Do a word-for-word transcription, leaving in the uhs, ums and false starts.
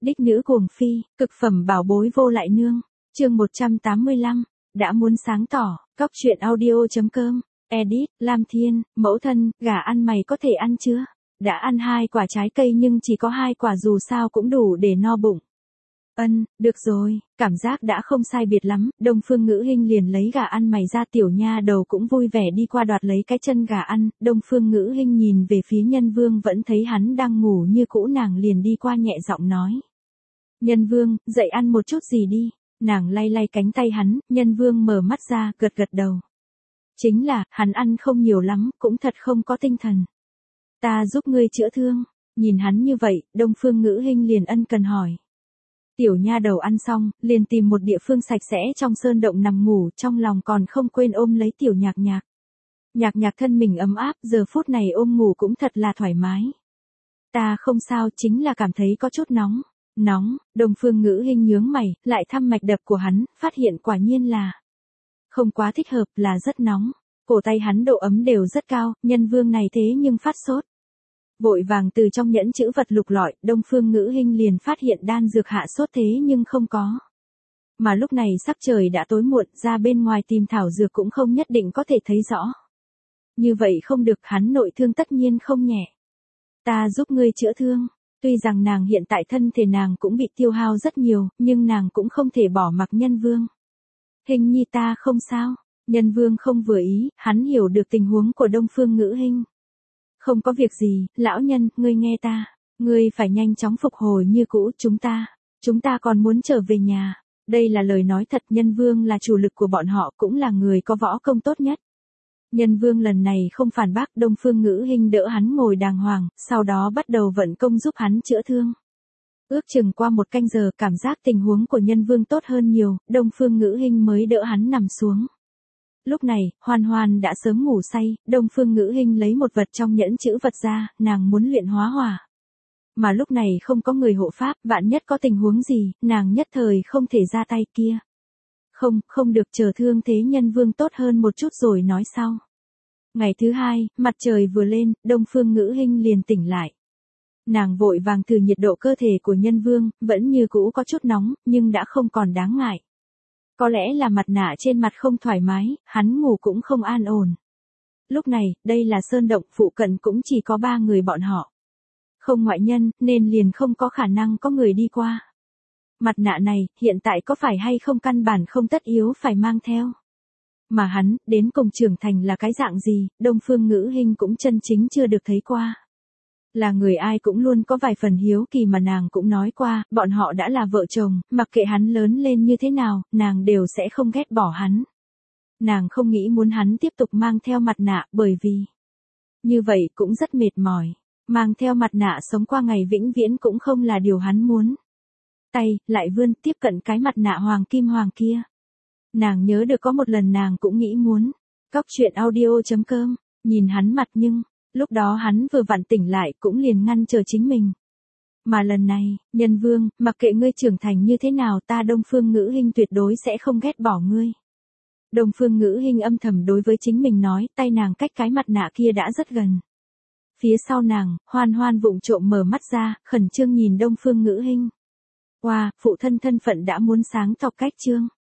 Đích nữ cuồng phi, cực phẩm bảo bối vô lại nương. Chương một trăm tám mươi lăm, đã muốn sáng tỏ, cóc truyện audio chấm com, edit, Lam Thiên, mẫu thân, gà ăn mày có thể ăn chưa? Đã ăn hai quả trái cây nhưng chỉ có hai quả dù sao cũng đủ để no bụng. Ân, được rồi, cảm giác đã không sai biệt lắm, Đông Phương Ngữ Hinh liền lấy gà ăn mày ra, tiểu nha đầu cũng vui vẻ đi qua đoạt lấy cái chân gà ăn, Đông Phương Ngữ Hinh nhìn về phía Nhân Vương vẫn thấy hắn đang ngủ như cũ, nàng liền đi qua nhẹ giọng nói. Nhân Vương, dậy ăn một chút gì đi, nàng lay lay cánh tay hắn, Nhân Vương mở mắt ra, gật gật đầu. Chính là, hắn ăn không nhiều lắm, cũng thật không có tinh thần. Ta giúp ngươi chữa thương, nhìn hắn như vậy, Đông Phương Ngữ Hinh liền ân cần hỏi. Tiểu nha đầu ăn xong, liền tìm một địa phương sạch sẽ trong sơn động nằm ngủ, trong lòng còn không quên ôm lấy tiểu nhạc nhạc. Nhạc nhạc thân mình ấm áp, giờ phút này ôm ngủ cũng thật là thoải mái. Ta không sao, chính là cảm thấy có chút nóng. Nóng, Đông Phương Ngữ Hinh nhướng mày, lại thăm mạch đập của hắn, phát hiện quả nhiên là không quá thích hợp, là rất nóng. Cổ tay hắn độ ấm đều rất cao, Nhân Vương này thế nhưng phát sốt. Vội vàng từ trong nhẫn chữ vật lục lọi, Đông Phương Ngữ Hinh liền phát hiện đan dược hạ sốt thế nhưng không có. Mà lúc này sắc trời đã tối muộn, ra bên ngoài tìm thảo dược cũng không nhất định có thể thấy rõ. Như vậy không được, hắn nội thương tất nhiên không nhẹ. Ta giúp ngươi chữa thương. Tuy rằng nàng hiện tại thân thể nàng cũng bị tiêu hao rất nhiều, nhưng nàng cũng không thể bỏ mặc Nhân Vương. Hình nhi ta không sao. Nhân Vương không vừa ý, hắn hiểu được tình huống của Đông Phương Ngữ Hinh. Không có việc gì, lão nhân, ngươi nghe ta. Ngươi phải nhanh chóng phục hồi như cũ, chúng ta. Chúng ta còn muốn trở về nhà. Đây là lời nói thật, Nhân Vương là chủ lực của bọn họ, cũng là người có võ công tốt nhất. Nhân Vương lần này không phản bác, Đông Phương Ngữ Hinh đỡ hắn ngồi đàng hoàng, sau đó bắt đầu vận công giúp hắn chữa thương. Ước chừng qua một canh giờ, cảm giác tình huống của Nhân Vương tốt hơn nhiều, Đông Phương Ngữ Hinh mới đỡ hắn nằm xuống. Lúc này, Hoan Hoan đã sớm ngủ say, Đông Phương Ngữ Hinh lấy một vật trong nhẫn chữ vật ra, nàng muốn luyện hóa hỏa. Mà lúc này không có người hộ pháp, vạn nhất có tình huống gì, nàng nhất thời không thể ra tay kia. Không, không được, chờ thương thế Nhân Vương tốt hơn một chút rồi nói sau. Ngày thứ hai, mặt trời vừa lên, Đông Phương Ngữ Hinh liền tỉnh lại. Nàng vội vàng thử nhiệt độ cơ thể của Nhân Vương, vẫn như cũ có chút nóng, nhưng đã không còn đáng ngại. Có lẽ là mặt nạ trên mặt không thoải mái, hắn ngủ cũng không an ổn. Lúc này, đây là sơn động, phụ cận cũng chỉ có ba người bọn họ. Không ngoại nhân, nên liền không có khả năng có người đi qua. Mặt nạ này, hiện tại có phải hay không căn bản không tất yếu phải mang theo. Mà hắn, đến cùng trưởng thành là cái dạng gì, Đông Phương Ngữ Hinh cũng chân chính chưa được thấy qua. Là người ai cũng luôn có vài phần hiếu kỳ, mà nàng cũng nói qua, bọn họ đã là vợ chồng, mặc kệ hắn lớn lên như thế nào, nàng đều sẽ không ghét bỏ hắn. Nàng không nghĩ muốn hắn tiếp tục mang theo mặt nạ, bởi vì như vậy cũng rất mệt mỏi. Mang theo mặt nạ sống qua ngày vĩnh viễn cũng không là điều hắn muốn. Tay, lại vươn tiếp cận cái mặt nạ hoàng kim hoàng kia. Nàng nhớ được có một lần nàng cũng nghĩ muốn. Cóc truyện audio chấm com, nhìn hắn mặt nhưng, lúc đó hắn vừa vặn tỉnh lại cũng liền ngăn chờ chính mình. Mà lần này, Nhân Vương, mặc kệ ngươi trưởng thành như thế nào, ta Đông Phương Ngữ Hinh tuyệt đối sẽ không ghét bỏ ngươi. Đông Phương Ngữ Hinh âm thầm đối với chính mình nói, tay nàng cách cái mặt nạ kia đã rất gần. Phía sau nàng, Hoan Hoan vụng trộm mở mắt ra, khẩn trương nhìn Đông Phương Ngữ Hinh. Wow, phụ thân thân phận đã muốn sáng tỏ cách trương.